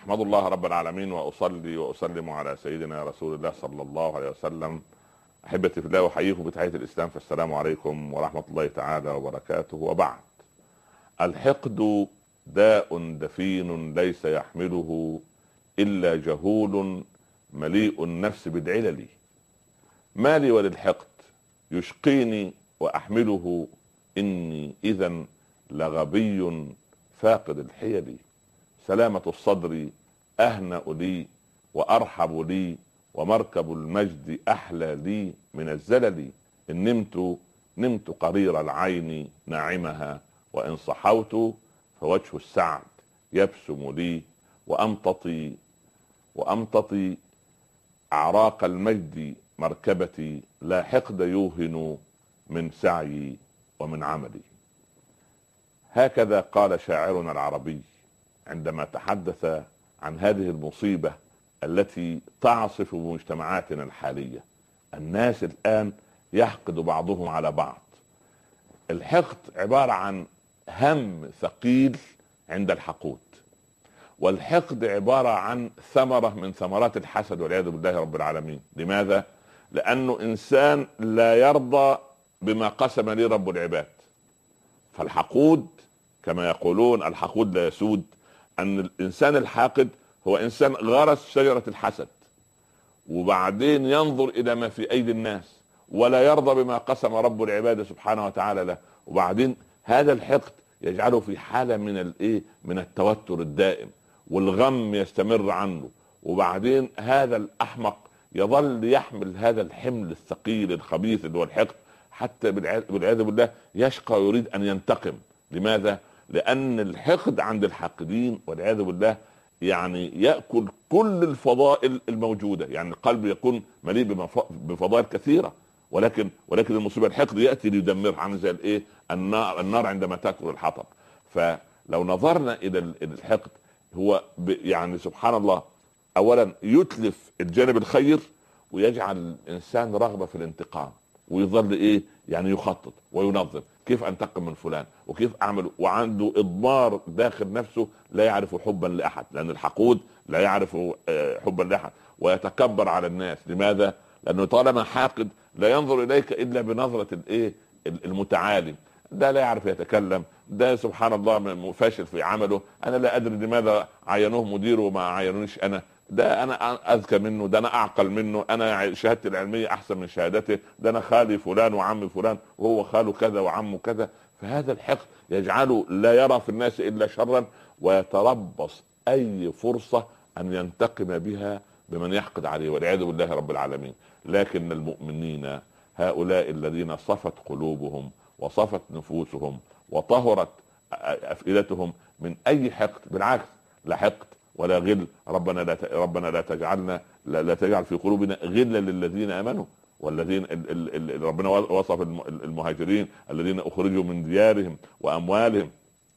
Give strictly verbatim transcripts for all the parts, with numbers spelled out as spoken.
احمد الله رب العالمين واصلي واسلم على سيدنا رسول الله صلى الله عليه وسلم. احبتي في الله، احييكم بتحيه الاسلام، فالسلام عليكم ورحمه الله تعالى وبركاته. وبعد، الحقد داء دفين ليس يحمله الا جهول مليء النفس بالعلل. ما لي وللحقد يشقيني واحمله، اني اذا لغبي فاقد الحيل. سلامة الصدر أهنأ لي وأرحب لي، ومركب المجد أحلى لي من الزلل. إن نمت نمت قرير العين ناعمها، وإن صحوت فوجه السعد يبسم لي. وأمتطي وأمتطي أعراق المجد مركبتي، لا حقد يوهن من سعي ومن عملي. هكذا قال شاعرنا العربي عندما تحدث عن هذه المصيبة التي تعصف بمجتمعاتنا الحالية. الناس الآن يحقد بعضهم على بعض. الحقد عبارة عن هم ثقيل عند الحقود، والحقد عبارة عن ثمرة من ثمرات الحسد والعياذ بالله رب العالمين. لماذا؟ لأنه إنسان لا يرضى بما قسم لي رب العباد. فالحقود كما يقولون الحقود لا يسود، أن الإنسان الحاقد هو إنسان غرس شجرة الحسد، وبعدين ينظر إلى ما في أيدي الناس ولا يرضى بما قسم رب العباد سبحانه وتعالى له. وبعدين هذا الحقد يجعله في حالة من الإيه من التوتر الدائم، والغم يستمر عنه. وبعدين هذا الأحمق يظل يحمل هذا الحمل الثقيل الخبيث اللي هو الحقد، حتى بالعياذ بالله يشقى ويريد أن ينتقم. لماذا؟ لأن الحقد عند الحاقدين والعياذ بالله يعني يأكل كل الفضائل الموجودة. يعني القلب يكون مليء بفضائل كثيرة، ولكن ولكن المصيبة الحقد يأتي ليدمر، عن زي الايه النار النار عندما تأكل الحطب. فلو نظرنا إلى الحقد، هو يعني سبحان الله، أولا يتلف الجانب الخير ويجعل الإنسان رغبة في الانتقام، ويظل ايه يعني يخطط وينظم كيف انتقم من فلان وكيف اعمل، وعنده اضمار داخل نفسه لا يعرف حبا لاحد، لان الحقود لا يعرف حبا لاحد، ويتكبر على الناس. لماذا؟ لانه طالما حاقد لا ينظر اليك الا بنظرة الايه المتعالي. ده لا يعرف يتكلم، ده سبحان الله فاشل في عمله، انا لا ادري لماذا عينوه مدير وما عينونيش انا، ده انا اذكى منه، ده انا اعقل منه، انا شهادتي العلميه احسن من شهادته، ده انا خالي فلان وعمي فلان وهو خاله كذا وعمه كذا. فهذا الحقد يجعله لا يرى في الناس الا شرا، ويتربص اي فرصه ان ينتقم بها بمن يحقد عليه والعياذ بالله رب العالمين. لكن المؤمنين هؤلاء الذين صفت قلوبهم وصفت نفوسهم وطهرت افئدتهم من اي حقد، بالعكس لا حقد ولا غل. ربنا لا ربنا لا تجعلنا لا, لا تجعل في قلوبنا غلا للذين امنوا. والذين ال ال ال ربنا وصف المهاجرين الذين اخرجوا من ديارهم واموالهم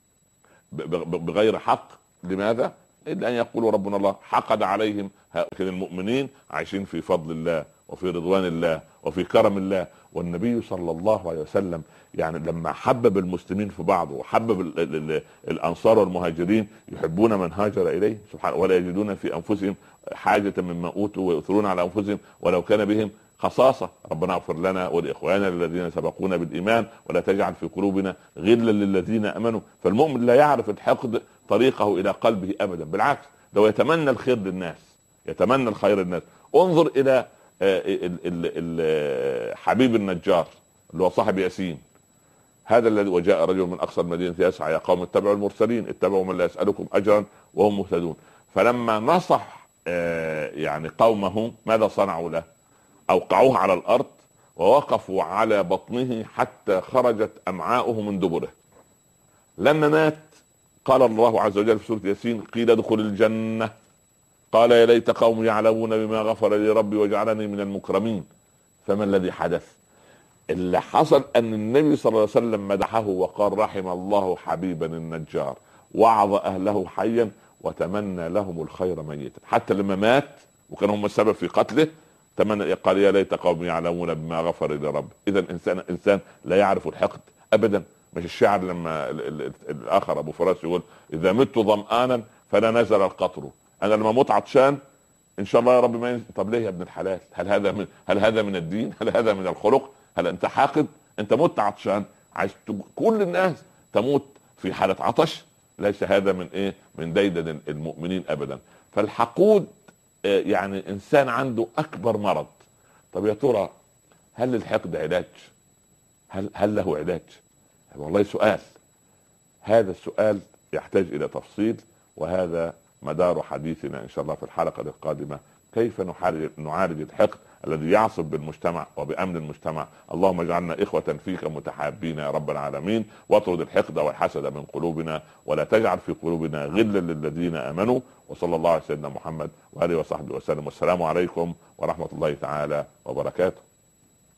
بغير حق. لماذا؟ الا ان يقولوا ربنا الله. حقد عليهم. لكن المؤمنين عايشين في فضل الله وفي رضوان الله وفي كرم الله. والنبي صلى الله عليه وسلم يعني لما حبب المسلمين في بعض وحبب ال ال ال الانصار والمهاجرين يحبون من هاجر اليه سبحانه، ولا يجدون في انفسهم حاجة مما اوتوا ويؤثرون على انفسهم ولو كان بهم خصاصة. ربنا اغفر لنا ولاخواننا الذين سبقونا بالايمان ولا تجعل في قلوبنا غلا للذين امنوا. فالمؤمن لا يعرف الحقد طريقه الى قلبه ابدا، بالعكس لو يتمنى الخير للناس، يتمنى الخير للناس. انظر الى حبيب النجار اللي هو صاحب ياسين، هذا الذي وجاء رجل من اقصى المدينه يسعى يا قوم اتبعوا المرسلين اتبعوا من لا يسالكم اجرا وهم مهتدون. فلما نصح يعني قومه ماذا صنعوا له؟ اوقعوه على الارض ووقفوا على بطنه حتى خرجت امعاؤه من دبره. لما مات قال الله عز وجل في سوره ياسين قيل ادخل الجنه قال يا ليت قوم يعلمون بما غفر لي ربي وجعلني من المكرمين. فما الذي حدث؟ اللي حصل ان النبي صلى الله عليه وسلم مدحه وقال رحم الله حبيبا النجار وعظ اهله حيا وتمنى لهم الخير ميتا. حتى لما مات وكانوا هم السبب في قتله تمنى قال يا ليت قوم يعلمون بما غفر لي ربي. اذا انسان انسان لا يعرف الحقد ابدا. مش الشاعر لما الاخر ابو فراس يقول اذا مت ظمآنا فلا نزل القطر انا لما اموت عطشان ان شاء الله يا رب ما ينزل. طب ليه يا ابن الحلال؟ هل هذا من هل هذا من الدين؟ هل هذا من الخلق؟ هل انت حاقد؟ انت مت عطشان، عايز كل الناس تموت في حاله عطش؟ ليس هذا من ايه؟ من ديدن المؤمنين ابدا. فالحقود يعني انسان عنده اكبر مرض. طب يا ترى هل للحقد علاج؟ هل هل له علاج؟ والله سؤال. هذا السؤال يحتاج الى تفصيل، وهذا مدار حديثنا ان شاء الله في الحلقه القادمه. كيف نعالج الحقد الذي يعصب بالمجتمع وبامن المجتمع؟ اللهم اجعلنا اخوه فيك متحابين يا رب العالمين، واطرد الحقد والحسد من قلوبنا، ولا تجعل في قلوبنا غلا للذين امنوا. وصلى الله على سيدنا محمد واله وصحبه وسلم، والسلام عليكم ورحمه الله تعالى وبركاته.